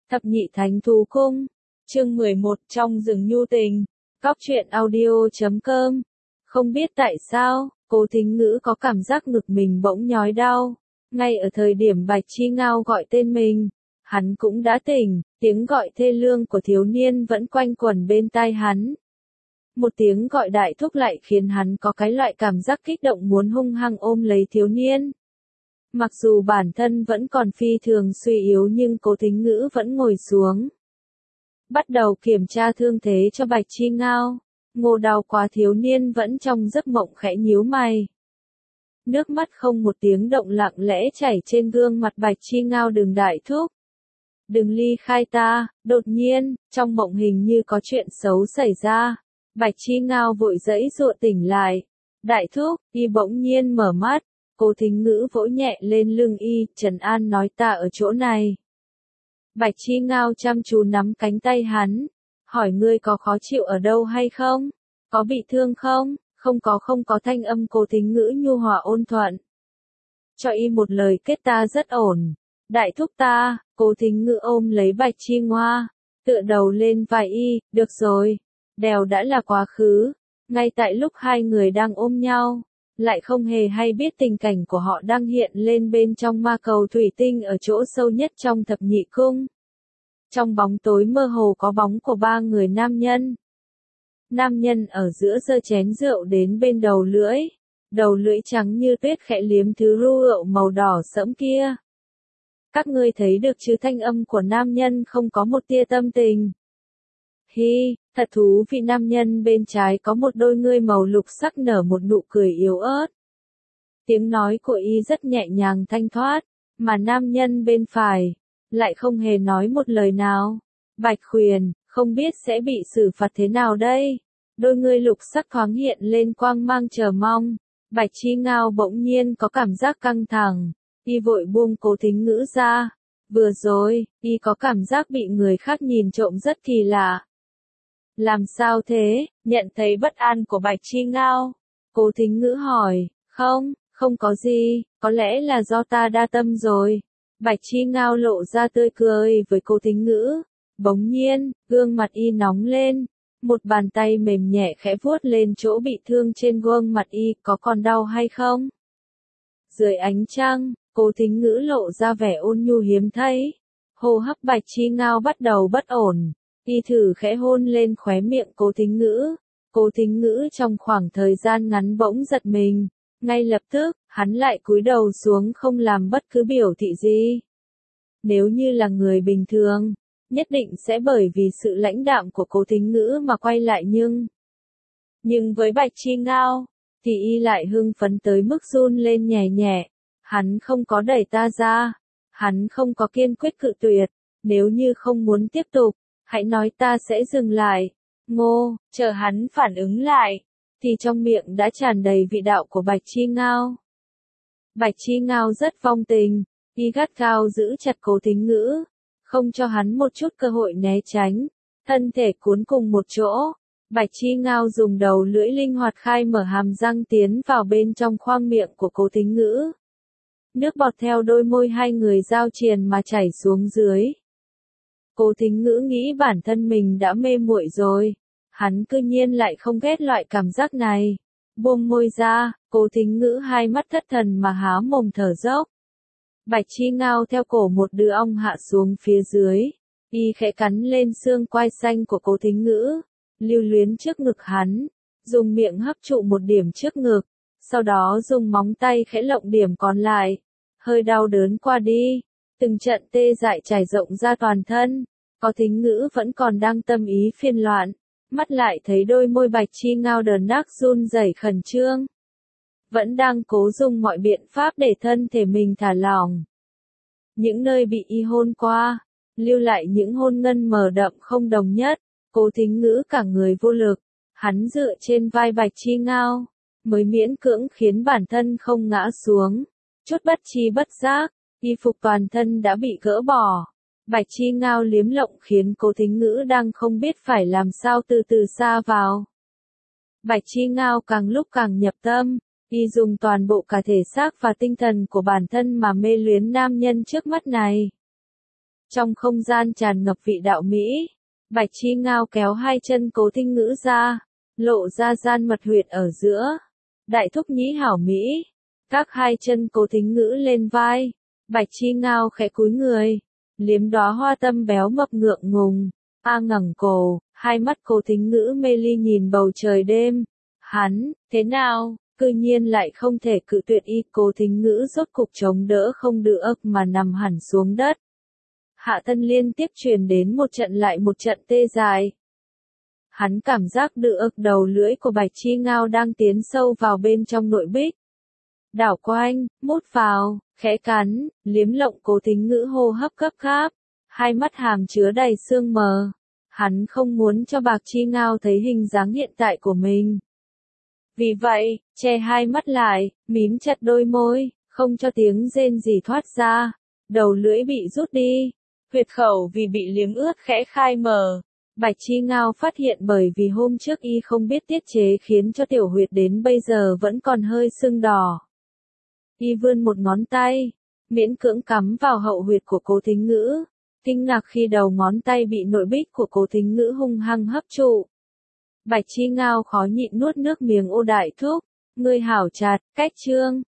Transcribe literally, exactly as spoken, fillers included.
Thập nhị thánh thú cung. Chương mười một trong rừng nhu tình. Cóc truyện audio chấm com. Không biết tại sao, Cố Thính Ngữ có cảm giác ngực mình bỗng nhói đau. Ngay ở thời điểm Bạch Chi Ngao gọi tên mình, hắn cũng đã tỉnh, tiếng gọi thê lương của thiếu niên vẫn quanh quẩn bên tai hắn. Một tiếng gọi đại thúc lại khiến hắn có cái loại cảm giác kích động muốn hung hăng ôm lấy thiếu niên. Mặc dù bản thân vẫn còn phi thường suy yếu nhưng Cố Thính Ngữ vẫn ngồi xuống. Bắt đầu kiểm tra thương thế cho Bạch Chi Ngao. Ngô đau quá thiếu niên vẫn trong giấc mộng khẽ nhíu mày. Nước mắt không một tiếng động lặng lẽ chảy trên gương mặt Bạch Chi Ngao. Đừng đại thúc. Đừng ly khai ta. Đột nhiên, trong mộng hình như có chuyện xấu xảy ra. Bạch Chi Ngao vội giãy giụa tỉnh lại. Đại thúc, y bỗng nhiên mở mắt. Cố Thính Ngữ vỗ nhẹ lên lưng y, trấn an nói ta ở chỗ này. Bạch Chi Ngao chăm chú nắm cánh tay hắn. Hỏi ngươi có khó chịu ở đâu hay không? Có bị thương không? Không có không có thanh âm Cố Thính Ngữ nhu hòa ôn thuận. Cho y một lời kết ta rất ổn. Đại thúc ta, Cố Thính Ngữ ôm lấy Bạch Chi Ngoa. Tựa đầu lên vai y, được rồi. Đèo đã là quá khứ. Ngay tại lúc hai người đang ôm nhau. Lại không hề hay biết tình cảnh của họ đang hiện lên bên trong ma cầu thủy tinh ở chỗ sâu nhất trong thập nhị cung. Trong bóng tối mơ hồ có bóng của ba người nam nhân. Nam nhân ở giữa giơ chén rượu đến bên đầu lưỡi. Đầu lưỡi trắng như tuyết khẽ liếm thứ rượu màu đỏ sẫm kia. Các ngươi thấy được chứ, thanh âm của nam nhân không có một tia tâm tình. Hi, thật thú vị. Nam nhân bên trái có một đôi ngươi màu lục sắc nở một nụ cười yếu ớt. Tiếng nói của y rất nhẹ nhàng thanh thoát, mà nam nhân bên phải lại không hề nói một lời nào. Bạch Khuyển, không biết sẽ bị xử phạt thế nào đây? Đôi ngươi lục sắc thoáng hiện lên quang mang chờ mong. Bạch Chi Ngao bỗng nhiên có cảm giác căng thẳng, y vội buông Cố Thính Ngữ ra. Vừa rồi, y có cảm giác bị người khác nhìn trộm rất kỳ lạ. Làm sao thế? Nhận thấy bất an của Bạch Chi Ngao. Cố Thính Ngữ hỏi, không, không có gì, có lẽ là do ta đa tâm rồi. Bạch Chi Ngao lộ ra tươi cười với Cố Thính Ngữ. Bỗng nhiên, gương mặt y nóng lên. Một bàn tay mềm nhẹ khẽ vuốt lên chỗ bị thương trên gương mặt y, có còn đau hay không? Dưới ánh trăng, Cố Thính Ngữ lộ ra vẻ ôn nhu hiếm thấy. Hô hấp Bạch Chi Ngao bắt đầu bất ổn. Y thử khẽ hôn lên khóe miệng Cố Thính Ngữ. Cố Thính Ngữ trong khoảng thời gian ngắn bỗng giật mình. Ngay lập tức, hắn lại cúi đầu xuống không làm bất cứ biểu thị gì. Nếu như là người bình thường, nhất định sẽ bởi vì sự lãnh đạm của Cố Thính Ngữ mà quay lại nhưng... Nhưng với Bạch Chi Ngao, thì y lại hưng phấn tới mức run lên nhẹ nhẹ. Hắn không có đẩy ta ra. Hắn không có kiên quyết cự tuyệt. Nếu như không muốn tiếp tục, hãy nói ta sẽ dừng lại. Ngô, chờ hắn phản ứng lại, thì trong miệng đã tràn đầy vị đạo của Bạch Chi Ngao. Bạch Chi Ngao rất vong tình, y gắt gao giữ chặt Cố Thính Ngữ, không cho hắn một chút cơ hội né tránh, thân thể cuốn cùng một chỗ. Bạch Chi Ngao dùng đầu lưỡi linh hoạt khai mở hàm răng tiến vào bên trong khoang miệng của Cố Thính Ngữ. Nước bọt theo đôi môi hai người giao triền mà chảy xuống dưới. Cố Thính Ngữ nghĩ bản thân mình đã mê muội rồi. Hắn cư nhiên lại không ghét loại cảm giác này. Buông môi ra, Cố Thính Ngữ hai mắt thất thần mà há mồm thở dốc. Bạch Chi Ngao theo cổ một đứa ong hạ xuống phía dưới. Y khẽ cắn lên xương quai xanh của Cố Thính Ngữ, lưu luyến trước ngực hắn, dùng miệng hấp trụ một điểm trước ngực, sau đó dùng móng tay khẽ lộng điểm còn lại. Hơi đau đớn qua đi, từng trận tê dại trải rộng ra toàn thân. Cố Thính Ngữ vẫn còn đang tâm ý phiền loạn, mắt lại thấy đôi môi Bạch Chi Ngao đờn đác run rẩy khẩn trương. Vẫn đang cố dùng mọi biện pháp để thân thể mình thả lỏng. Những nơi bị y hôn qua, lưu lại những hôn ngân mờ đậm không đồng nhất. Cố Thính Ngữ cả người vô lực, hắn dựa trên vai Bạch Chi Ngao, mới miễn cưỡng khiến bản thân không ngã xuống. Chút bất chi bất giác, y phục toàn thân đã bị gỡ bỏ. Bạch Chi Ngao liếm lộng khiến Cố Thính Ngữ đang không biết phải làm sao từ từ xa vào. Bạch Chi Ngao càng lúc càng nhập tâm, y dùng toàn bộ cả thể xác và tinh thần của bản thân mà mê luyến nam nhân trước mắt này. Trong không gian tràn ngập vị đạo mỹ, Bạch Chi Ngao kéo hai chân Cố Thính Ngữ ra, lộ ra gian mật huyệt ở giữa. Đại thúc nhĩ hảo mỹ, các hai chân Cố Thính Ngữ lên vai, Bạch Chi Ngao khẽ cúi người, liếm đóa hoa tâm béo mập ngượng ngùng, a ngẩng cổ, hai mắt Cố Thính Ngữ mê ly nhìn bầu trời đêm. Hắn, thế nào, cư nhiên lại không thể cự tuyệt y. Cố Thính Ngữ rốt cục chống đỡ không được mà nằm hẳn xuống đất. Hạ thân liên tiếp truyền đến một trận lại một trận tê dài. Hắn cảm giác được đầu lưỡi của Bạch Chi Ngao đang tiến sâu vào bên trong nội bích. Đảo quanh, mút vào, khẽ cắn, liếm lộng. Cố Thính Ngữ hô hấp gấp gáp, hai mắt hàm chứa đầy sương mờ. Hắn không muốn cho Bạch Chi Ngao thấy hình dáng hiện tại của mình. Vì vậy, che hai mắt lại, mím chặt đôi môi, không cho tiếng rên gì thoát ra. Đầu lưỡi bị rút đi, huyệt khẩu vì bị liếm ướt khẽ khai mở. Bạch Chi Ngao phát hiện bởi vì hôm trước y không biết tiết chế khiến cho tiểu huyệt đến bây giờ vẫn còn hơi sưng đỏ. Y vươn một ngón tay, miễn cưỡng cắm vào hậu huyệt của Cố Thính Ngữ. Kinh ngạc khi đầu ngón tay bị nội bích của Cố Thính Ngữ hung hăng hấp trụ. Bạch Chi Ngao khó nhịn nuốt nước miếng. Ô đại thúc, ngươi hảo chặt, cách chương.